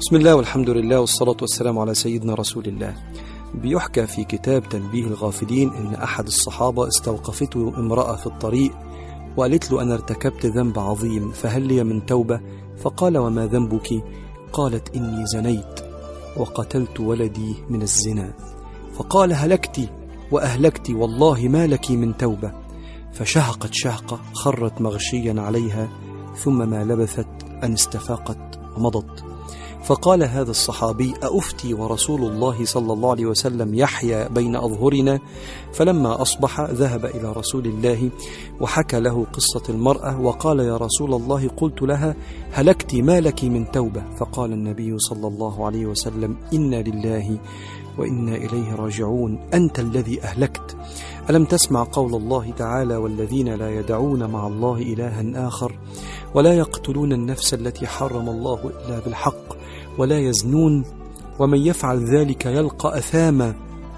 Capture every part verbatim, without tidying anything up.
بسم الله والحمد لله والصلاة والسلام على سيدنا رسول الله. بيحكى في كتاب تنبيه الغافلين إن أحد الصحابة استوقفته امرأة في الطريق وقالت له: أنا ارتكبت ذنب عظيم فهل لي من توبة؟ فقال: وما ذنبك؟ قالت: إني زنيت وقتلت ولدي من الزنا. فقال: هلكت وأهلكت والله ما لك من توبة. فشهقت شهقة خرت مغشيا عليها، ثم ما لبثت أن استفاقت ومضت. فقال هذا الصحابي: أفتي ورسول الله صلى الله عليه وسلم يحيى بين أظهرنا؟ فلما أصبح ذهب إلى رسول الله وحكى له قصة المرأة وقال: يا رسول الله قلت لها هلكت ما لك من توبة؟ فقال النبي صلى الله عليه وسلم: إنا لله وإنا إليه راجعون، أنت الذي أهلكت. ألم تسمع قول الله تعالى: والذين لا يدعون مع الله إلها آخر ولا يقتلون النفس التي حرم الله إلا بالحق ولا يزنون ومن يفعل ذلك يلقى أثاما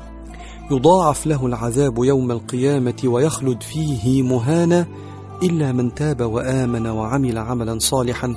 يضاعف له العذاب يوم القيامة ويخلد فيه مهانا إلا من تاب وآمن وعمل عملا صالحا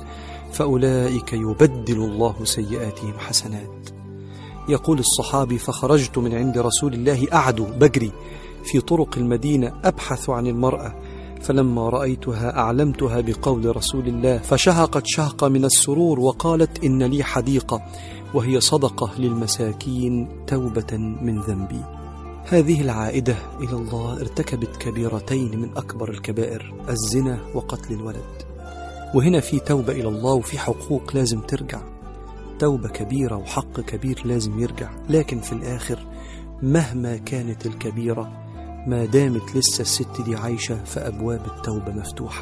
فأولئك يبدل الله سيئاتهم حسنات. يقول الصحابي: فخرجت من عند رسول الله أعدو بجري في طرق المدينة أبحث عن المرأة، فلما رأيتها أعلمتها بقول رسول الله، فشهقت شهقة من السرور وقالت: إن لي حديقة وهي صدقة للمساكين توبة من ذنبي. هذه العائدة إلى الله ارتكبت كبيرتين من أكبر الكبائر، الزنا وقتل الولد. وهنا في توبة إلى الله وفي حقوق لازم ترجع، توبة كبيرة وحق كبير لازم يرجع. لكن في الآخر مهما كانت الكبيرة ما دامت لسه الست دي عايشة فأبواب التوبة مفتوحة.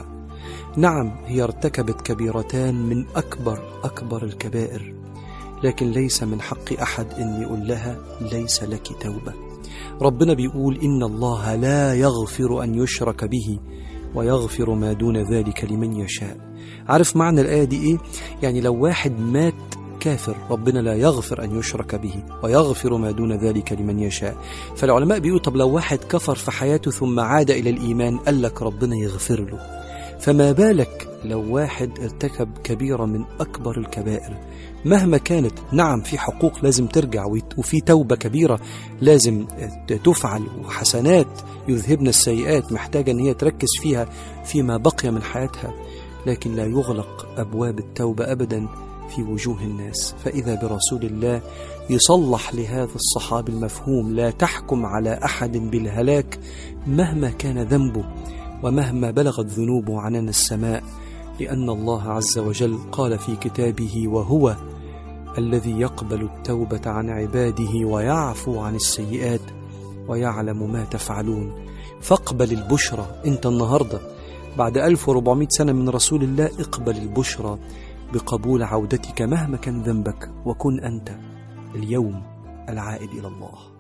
نعم هي ارتكبت كبيرتان من أكبر أكبر الكبائر، لكن ليس من حق أحد أن يقول لها ليس لك توبة. ربنا بيقول: إن الله لا يغفر أن يشرك به ويغفر ما دون ذلك لمن يشاء. عارف معنى الآية دي إيه؟ يعني لو واحد مات كافر ربنا لا يغفر أن يشرك به ويغفر ما دون ذلك لمن يشاء. فالعلماء بيقولوا: طب لو واحد كفر في حياته ثم عاد إلى الإيمان قال لك ربنا يغفر له، فما بالك لو واحد ارتكب كبيرة من أكبر الكبائر مهما كانت. نعم في حقوق لازم ترجع وفي توبة كبيرة لازم تفعل، وحسنات يذهبن السيئات محتاجة أن هي تركز فيها فيما بقي من حياتها، لكن لا يغلق أبواب التوبة أبدا في وجوه الناس. فإذا برسول الله يصلح لهذا الصحابي المفهوم: لا تحكم على أحد بالهلاك مهما كان ذنبه ومهما بلغت ذنوبه عنان السماء، لأن الله عز وجل قال في كتابه: وهو الذي يقبل التوبة عن عباده ويعفو عن السيئات ويعلم ما تفعلون. فاقبل البشرى. انت النهاردة بعد ألف وأربعمائة سنة من رسول الله اقبل البشرى بقبول عودتك مهما كان ذنبك، وكن أنت اليوم العائد إلى الله.